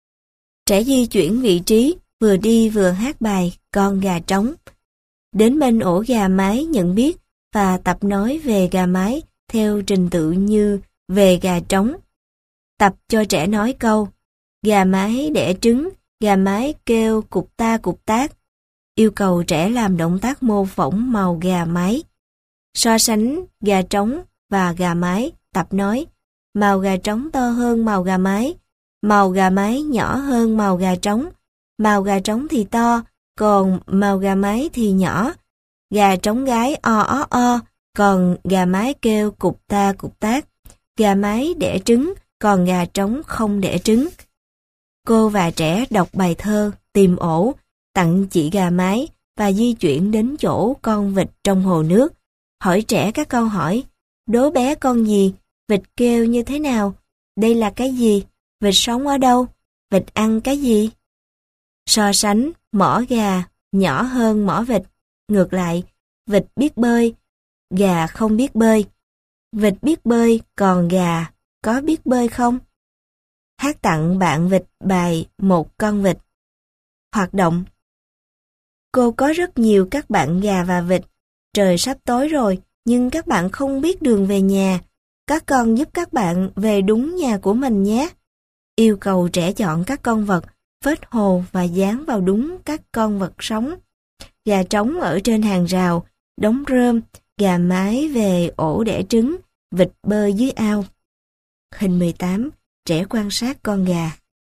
Trẻ di chuyển vị trí, vừa đi vừa hát bài con gà trống. Đến bên ổ gà mái nhận biết và tập nói về gà mái theo trình tự như về gà trống. Tập cho trẻ nói câu gà mái đẻ trứng, gà mái kêu cục ta cục tác. Yêu cầu trẻ làm động tác mô phỏng màu gà mái. So sánh gà trống và gà mái, tập nói màu gà trống to hơn màu gà mái nhỏ hơn màu gà trống thì to, còn màu gà mái thì nhỏ. Gà trống gái o ó o, còn gà mái kêu cục ta cục tác. Gà mái đẻ trứng, còn gà trống không đẻ trứng. Cô và trẻ đọc bài thơ Tìm ổ, tặng chị gà mái và di chuyển đến chỗ con vịt trong hồ nước. Hỏi trẻ các câu hỏi. Đố bé con gì? Vịt kêu như thế nào? Đây là cái gì? Vịt sống ở đâu? Vịt ăn cái gì? So sánh mỏ gà nhỏ hơn mỏ vịt. Ngược lại, vịt biết bơi, gà không biết bơi. Vịt biết bơi, còn gà có biết bơi không? Hát tặng bạn vịt bài Một con vịt. Hoạt động. Cô có rất nhiều các bạn gà và vịt. Trời sắp tối rồi, nhưng các bạn không biết đường về nhà. Các con giúp các bạn về đúng nhà của mình nhé. Yêu cầu trẻ chọn các con vật, phết hồ và dán vào đúng các con vật sống. Gà trống ở trên hàng rào, đống rơm, gà mái về ổ đẻ trứng, vịt bơi dưới ao. Hình 18, trẻ quan sát con gà.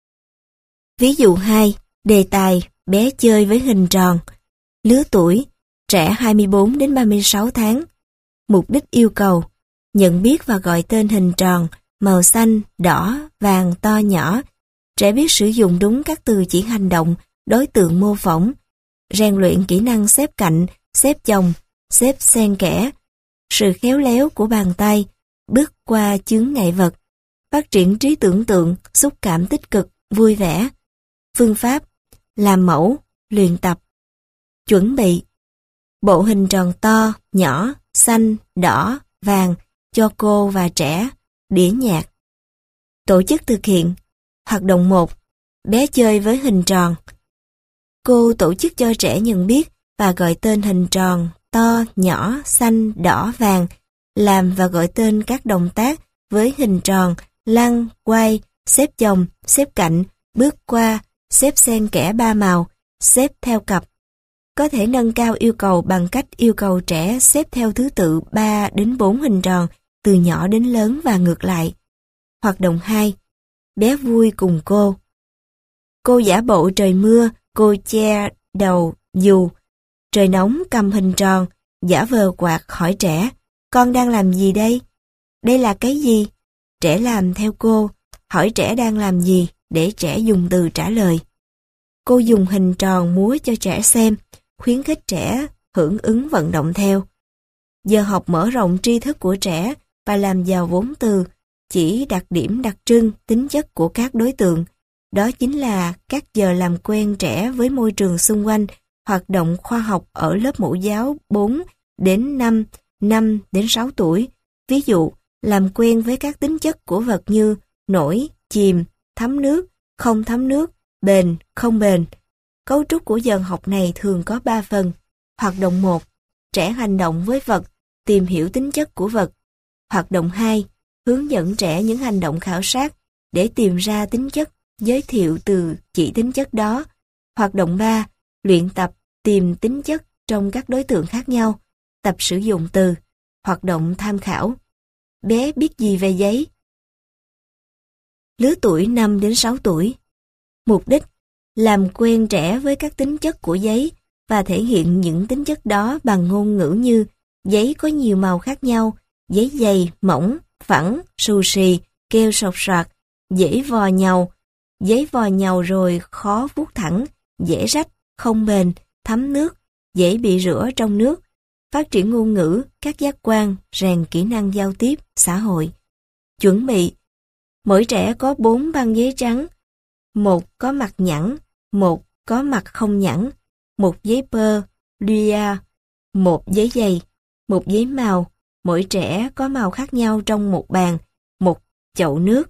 Ví dụ 2, đề tài, bé chơi với hình tròn. Lứa tuổi, trẻ 24 đến 36 tháng. Mục đích yêu cầu, nhận biết và gọi tên hình tròn, màu xanh, đỏ, vàng, to, nhỏ. Trẻ biết sử dụng đúng các từ chỉ hành động, đối tượng mô phỏng. Rèn luyện kỹ năng xếp cạnh, xếp chồng, xếp xen kẽ. Sự khéo léo của bàn tay, bước qua chướng ngại vật. Phát triển trí tưởng tượng, xúc cảm tích cực, vui vẻ. Phương pháp, làm mẫu, luyện tập. Chuẩn bị. Bộ hình tròn to, nhỏ, xanh, đỏ, vàng cho cô và trẻ, đĩa nhạc. Tổ chức thực hiện. Hoạt động 1. Bé chơi với hình tròn. Cô tổ chức cho trẻ nhận biết và gọi tên hình tròn, to, nhỏ, xanh, đỏ, vàng, làm và gọi tên các động tác với hình tròn, lăn, quay, xếp chồng, xếp cạnh, bước qua, xếp xen kẽ 3 màu, xếp theo cặp. Có thể nâng cao yêu cầu bằng cách yêu cầu trẻ xếp theo thứ tự 3 đến 4 hình tròn, từ nhỏ đến lớn và ngược lại. Hoạt động 2. Bé vui cùng cô. Cô giả bộ trời mưa, cô che đầu dù. Trời nóng cầm hình tròn, giả vờ quạt hỏi trẻ, con đang làm gì đây? Đây là cái gì? Trẻ làm theo cô, hỏi trẻ đang làm gì để trẻ dùng từ trả lời. Cô dùng hình tròn múa cho trẻ xem, khuyến khích trẻ hưởng ứng vận động theo. Giờ học mở rộng tri thức của trẻ và làm giàu vốn từ, chỉ đặc điểm đặc trưng, tính chất của các đối tượng. Đó chính là các giờ làm quen trẻ với môi trường xung quanh, hoạt động khoa học ở lớp mẫu giáo 4 đến 5, 5 đến 6 tuổi. Ví dụ, làm quen với các tính chất của vật như nổi, chìm, thấm nước, không thấm nước, bền, không bền. Cấu trúc của giờ học này thường có 3 phần. Hoạt động 1. Trẻ hành động với vật, tìm hiểu tính chất của vật. Hoạt động 2. Hướng dẫn trẻ những hành động khảo sát để tìm ra tính chất, giới thiệu từ chỉ tính chất đó. Hoạt động 3. Luyện tập tìm tính chất trong các đối tượng khác nhau. Tập sử dụng từ. Hoạt động tham khảo. Bé biết gì về giấy? Lứa tuổi 5 đến 6 tuổi. Mục đích: làm quen trẻ với các tính chất của giấy và thể hiện những tính chất đó bằng ngôn ngữ như giấy có nhiều màu khác nhau, giấy dày, mỏng, phẳng, xù xì, keo sột soạt, dễ vò nhàu, giấy vò nhàu rồi khó vuốt thẳng, dễ rách, không bền, thấm nước, dễ bị rửa trong nước. Phát triển ngôn ngữ, các giác quan, rèn kỹ năng giao tiếp, xã hội. Chuẩn bị. Mỗi trẻ có 4 băng giấy trắng, một có mặt nhẵn, một có mặt không nhẵn, một giấy pơ, lia, một giấy dày, một giấy màu. Mỗi trẻ có màu khác nhau trong một bàn, một chậu nước.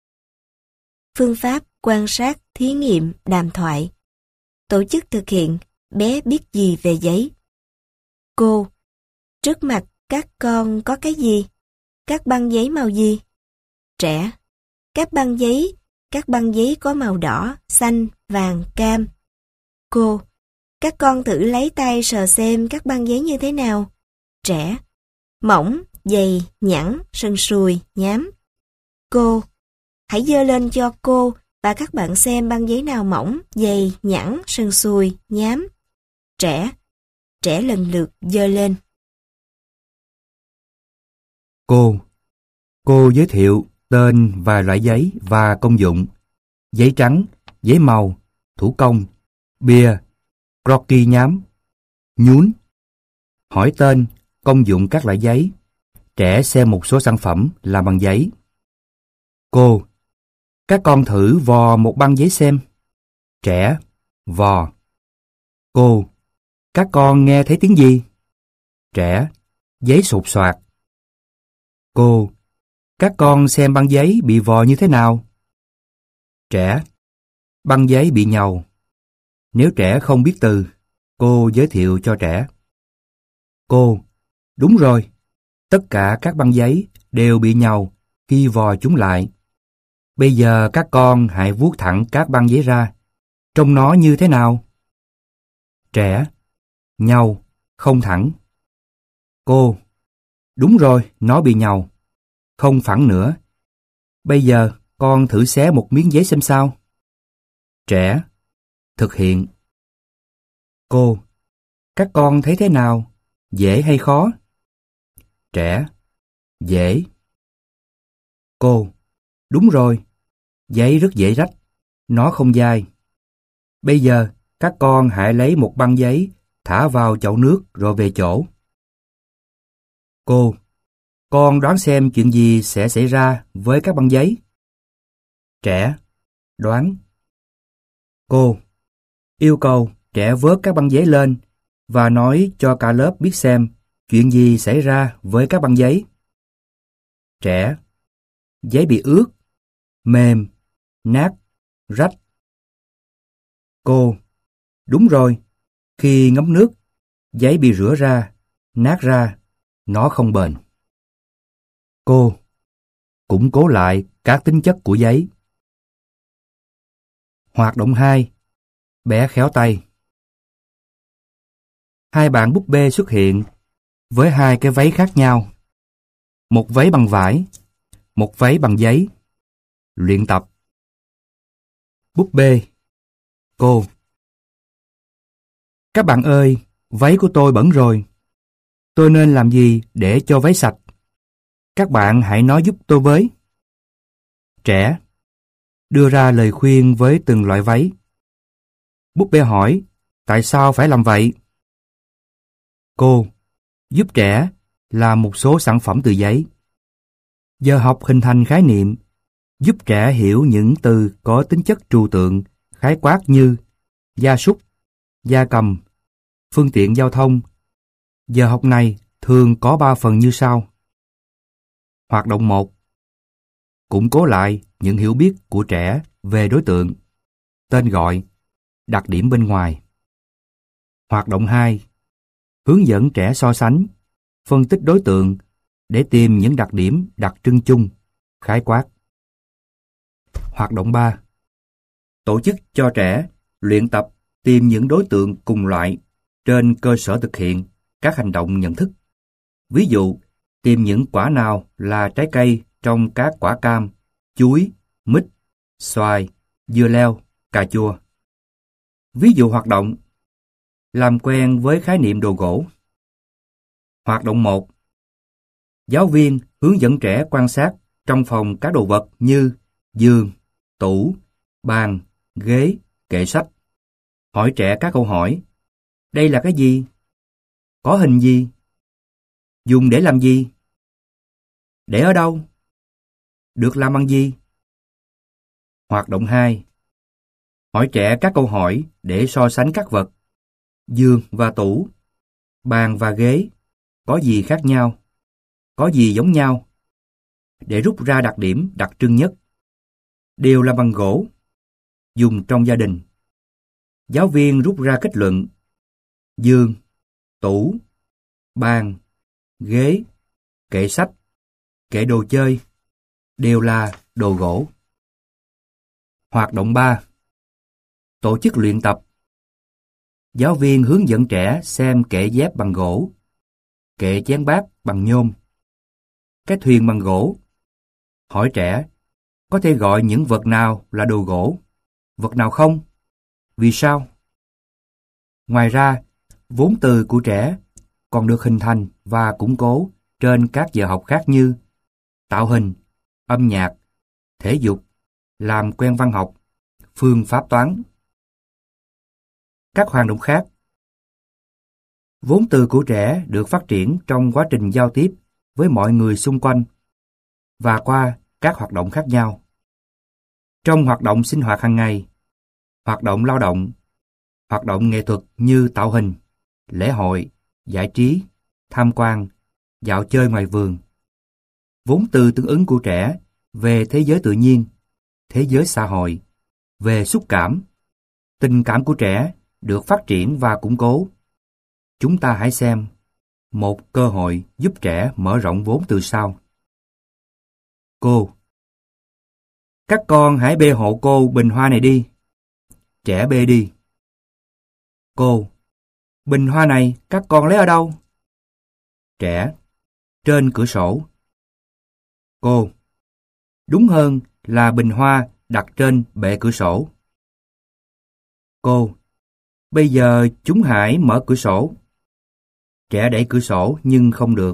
Phương pháp quan sát, thí nghiệm, đàm thoại. Tổ chức thực hiện. Bé biết gì về giấy? Cô: trước mặt các con có cái gì? Các băng giấy màu gì? Trẻ: các băng giấy có màu đỏ, xanh, vàng, cam. Cô: các con thử lấy tay sờ xem các băng giấy như thế nào. Trẻ: mỏng, dày, nhẵn, sần sùi, nhám. Cô: hãy giơ lên cho cô và các bạn xem băng giấy nào mỏng, dày, nhẵn, sần sùi, nhám. Trẻ lần lượt giơ lên. Cô giới thiệu tên và loại giấy và công dụng. Giấy trắng, giấy màu, thủ công, bìa, croquis nhám, nhún. Hỏi tên, công dụng các loại giấy. Trẻ xem một số sản phẩm làm bằng giấy. Cô: các con thử vò một băng giấy xem. Trẻ: vò. Cô: các con nghe thấy tiếng gì? Trẻ: giấy sột soạt. Cô: các con xem băng giấy bị vò như thế nào? Trẻ: băng giấy bị nhàu. Nếu trẻ không biết từ, cô giới thiệu cho trẻ. Cô: đúng rồi, tất cả các băng giấy đều bị nhàu khi vò chúng lại. Bây giờ các con hãy vuốt thẳng các băng giấy ra. Trông nó như thế nào? Trẻ: nhàu, không thẳng. Cô: đúng rồi, nó bị nhàu, không phẳng nữa. Bây giờ con thử xé một miếng giấy xem sao. Trẻ: thực hiện. Cô: các con thấy thế nào? Dễ hay khó? Trẻ: dễ. Cô: đúng rồi, giấy rất dễ rách, nó không dai. Bây giờ các con hãy lấy một băng giấy, thả vào chậu nước rồi về chỗ. Cô: con đoán xem chuyện gì sẽ xảy ra với các băng giấy. Trẻ: đoán. Cô: Yêu cầu trẻ vớt các băng giấy lên và nói cho cả lớp biết xem chuyện gì xảy ra với các băng giấy. Trẻ: giấy bị ướt, mềm, nát, rách. Cô: đúng rồi, khi ngấm nước, giấy bị rửa ra, nát ra, nó không bền. Cô: củng cố lại các tính chất của giấy. Hoạt động 2. Bé khéo tay. Hai bạn búp bê xuất hiện với hai cái váy khác nhau. Một váy bằng vải, một váy bằng giấy. Luyện tập. Búp bê: cô: các bạn ơi, váy của tôi bẩn rồi. Tôi nên làm gì để cho váy sạch? Các bạn hãy nói giúp tôi với. Trẻ: đưa ra lời khuyên với từng loại váy. Búp bê hỏi: tại sao phải làm vậy? Cô: giúp trẻ làm một số sản phẩm từ giấy. Giờ học hình thành khái niệm, giúp trẻ hiểu những từ có tính chất trừu tượng, khái quát như gia súc, gia cầm, phương tiện giao thông. Giờ học này thường có 3 phần như sau. Hoạt động 1. Củng cố lại những hiểu biết của trẻ về đối tượng, tên gọi, đặc điểm bên ngoài. Hoạt động 2. Hướng dẫn trẻ so sánh, phân tích đối tượng để tìm những đặc điểm đặc trưng chung, khái quát. Hoạt động 3. Tổ chức cho trẻ luyện tập tìm những đối tượng cùng loại trên cơ sở thực hiện các hành động nhận thức. Ví dụ, tìm những quả nào là trái cây trong các quả cam, chuối, mít, xoài, dưa leo, cà chua. Ví dụ hoạt động: làm quen với khái niệm đồ gỗ. Hoạt động 1. Giáo viên hướng dẫn trẻ quan sát trong phòng các đồ vật như giường, tủ, bàn, ghế, kệ sách. Hỏi trẻ các câu hỏi: đây là cái gì? Có hình gì? Dùng để làm gì? Để ở đâu? Được làm bằng gì? Hoạt động 2. Hỏi trẻ các câu hỏi để so sánh các vật. Giường và tủ, bàn và ghế, có gì khác nhau? Có gì giống nhau? Để rút ra đặc điểm đặc trưng nhất. Đều là bằng gỗ. Dùng trong gia đình. Giáo viên rút ra kết luận: giường, tủ, bàn, ghế, kệ sách, kệ đồ chơi đều là đồ gỗ. Hoạt động 3. Tổ chức luyện tập. Giáo viên hướng dẫn trẻ xem kệ dép bằng gỗ, kệ chén bát bằng nhôm, cái thuyền bằng gỗ. Hỏi trẻ có thể gọi những vật nào là đồ gỗ, vật nào không? Vì sao? Ngoài ra, vốn từ của trẻ còn được hình thành và củng cố trên các giờ học khác như tạo hình, âm nhạc, thể dục, làm quen văn học, phương pháp toán. Các hoạt động khác. Vốn từ của trẻ được phát triển trong quá trình giao tiếp với mọi người xung quanh và qua các hoạt động khác nhau. Trong hoạt động sinh hoạt hàng ngày, hoạt động lao động, hoạt động nghệ thuật như tạo hình, lễ hội, giải trí, tham quan, dạo chơi ngoài vườn. Vốn từ tương ứng của trẻ về thế giới tự nhiên, thế giới xã hội, về xúc cảm, tình cảm của trẻ được phát triển và củng cố. Chúng ta hãy xem một cơ hội giúp trẻ mở rộng vốn từ sau. Cô: các con hãy bê hộ cô bình hoa này đi. Trẻ bê đi. Cô: bình hoa này các con lấy ở đâu? Trẻ: trên cửa sổ. Cô: đúng hơn là bình hoa đặt trên bệ cửa sổ. Cô: bây giờ chúng hãy mở cửa sổ. Trẻ đẩy cửa sổ nhưng không được.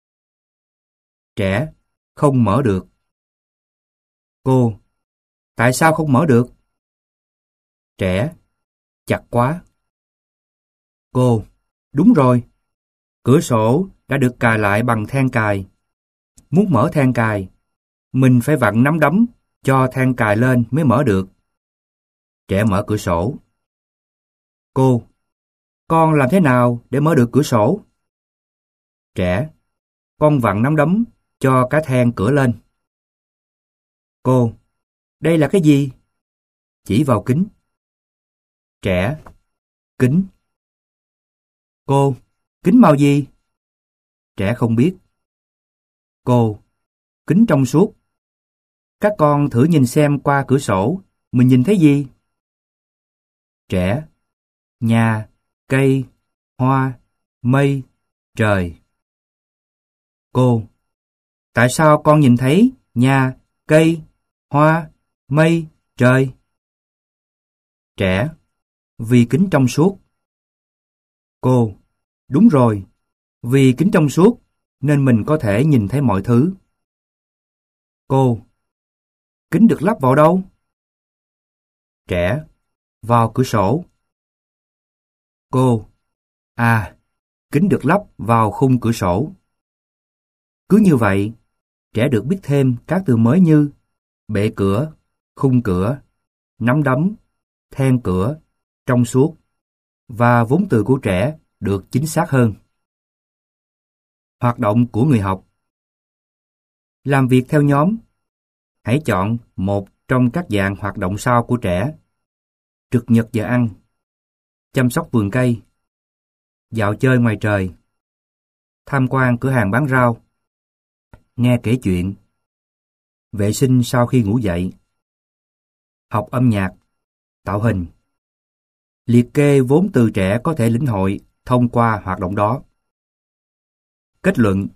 Trẻ: không mở được. Cô: tại sao không mở được? Trẻ: chặt quá. Cô: đúng rồi. Cửa sổ đã được cài lại bằng then cài. Muốn mở then cài, mình phải vặn nắm đấm cho then cài lên mới mở được. Trẻ mở cửa sổ. Cô, con làm thế nào để mở được cửa sổ? Trẻ, con vặn nắm đấm cho cái then cửa lên. Cô, đây là cái gì? Chỉ vào kính. Trẻ, kính. Cô, kính màu gì? Trẻ không biết. Cô, kính trong suốt. Các con thử nhìn xem qua cửa sổ, mình nhìn thấy gì? Trẻ, nhà, cây, hoa, mây, trời. Cô, tại sao con nhìn thấy nhà, cây, hoa, mây, trời? Trẻ, vì kính trong suốt. Cô, đúng rồi, vì kính trong suốt nên mình có thể nhìn thấy mọi thứ. Cô, kính được lắp vào đâu? Trẻ, vào cửa sổ. Cô, kính được lắp vào khung cửa sổ. Cứ như vậy, trẻ được biết thêm các từ mới như bệ cửa, khung cửa, nắm đấm, then cửa, trong suốt, và vốn từ của trẻ được chính xác hơn. Hoạt động của người học. Làm việc theo nhóm. Hãy chọn một trong các dạng hoạt động sau của trẻ. Trực nhật giờ ăn, chăm sóc vườn cây, dạo chơi ngoài trời, tham quan cửa hàng bán rau, nghe kể chuyện, vệ sinh sau khi ngủ dậy, học âm nhạc, tạo hình. Liệt kê vốn từ trẻ có thể lĩnh hội thông qua hoạt động đó. Kết luận.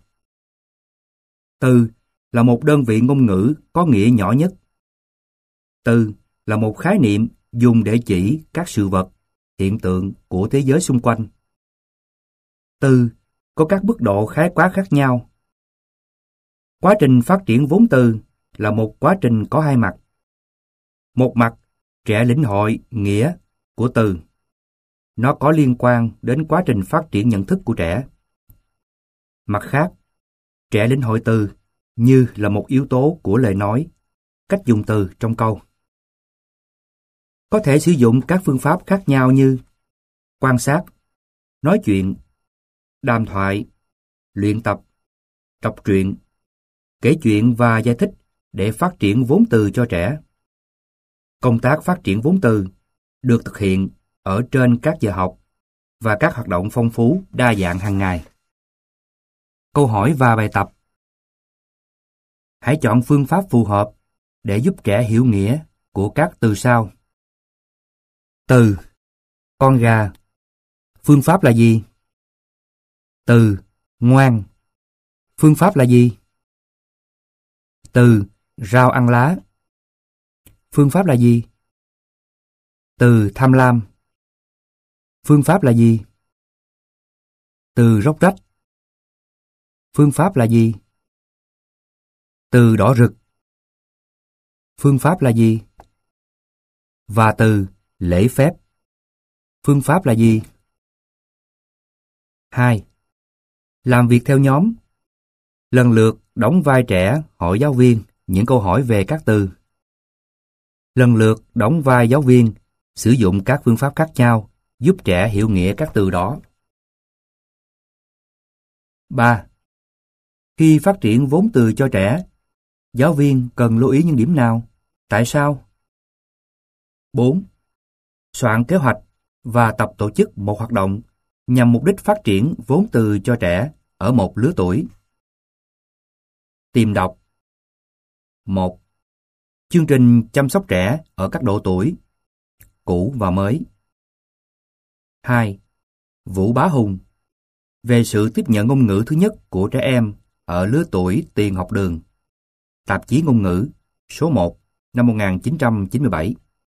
Từ là một đơn vị ngôn ngữ có nghĩa nhỏ nhất. Từ là một khái niệm dùng để chỉ các sự vật, hiện tượng của thế giới xung quanh. Từ có các mức độ khái quát khác nhau. Quá trình phát triển vốn từ là một quá trình có hai mặt. Một mặt, trẻ lĩnh hội nghĩa của từ. Nó có liên quan đến quá trình phát triển nhận thức của trẻ. Mặt khác, trẻ lĩnh hội từ như là một yếu tố của lời nói, cách dùng từ trong câu. Có thể sử dụng các phương pháp khác nhau như quan sát, nói chuyện, đàm thoại, luyện tập, đọc truyện, kể chuyện và giải thích để phát triển vốn từ cho trẻ. Công tác phát triển vốn từ được thực hiện ở trên các giờ học và các hoạt động phong phú đa dạng hàng ngày. Câu hỏi và bài tập. Hãy chọn phương pháp phù hợp để giúp trẻ hiểu nghĩa của các từ sau. Từ con gà. Phương pháp là gì? Từ ngoan. Phương pháp là gì? Từ rau ăn lá. Phương pháp là gì? Từ tham lam. Phương pháp là gì? Từ róc rách. Phương pháp là gì? Từ đỏ rực. Phương pháp là gì? Và từ lễ phép. Phương pháp là gì? 2. Làm việc theo nhóm. Lần lượt đóng vai trẻ hỏi giáo viên những câu hỏi về các từ. Lần lượt đóng vai giáo viên sử dụng các phương pháp khác nhau giúp trẻ hiểu nghĩa các từ đó. 3. Khi phát triển vốn từ cho trẻ, giáo viên cần lưu ý những điểm nào? Tại sao? 4. Soạn kế hoạch và tập tổ chức một hoạt động nhằm mục đích phát triển vốn từ cho trẻ ở một lứa tuổi. Tìm đọc. 1. Chương trình chăm sóc trẻ ở các độ tuổi, cũ và mới. 2. Vũ Bá Hùng, về sự tiếp nhận ngôn ngữ thứ nhất của trẻ em ở lứa tuổi tiền học đường. Tạp chí Ngôn ngữ, số 1, năm 1997.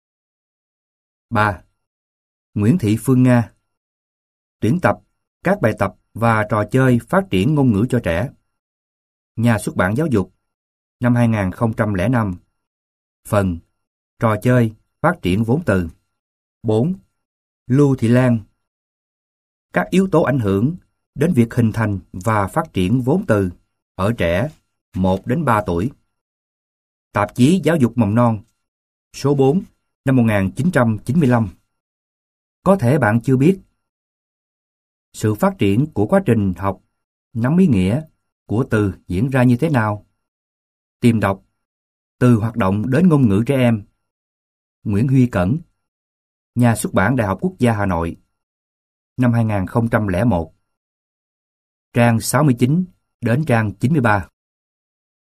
3. Nguyễn Thị Phương Nga, tuyển tập các bài tập và trò chơi phát triển ngôn ngữ cho trẻ. Nhà xuất bản Giáo dục, năm 2005. Phần trò chơi phát triển vốn từ. 4. Lưu Thị Lan, các yếu tố ảnh hưởng đến việc hình thành và phát triển vốn từ ở trẻ 1 đến 3 tuổi. Tạp chí Giáo dục Mầm non, số 4, năm 1995. Có thể bạn chưa biết. Sự phát triển của quá trình học, nắm ý nghĩa của từ diễn ra như thế nào? Tìm đọc Từ hoạt động đến ngôn ngữ trẻ em. Nguyễn Huy Cẩn, Nhà xuất bản Đại học Quốc gia Hà Nội, năm 2001. Trang 69 đến trang 93.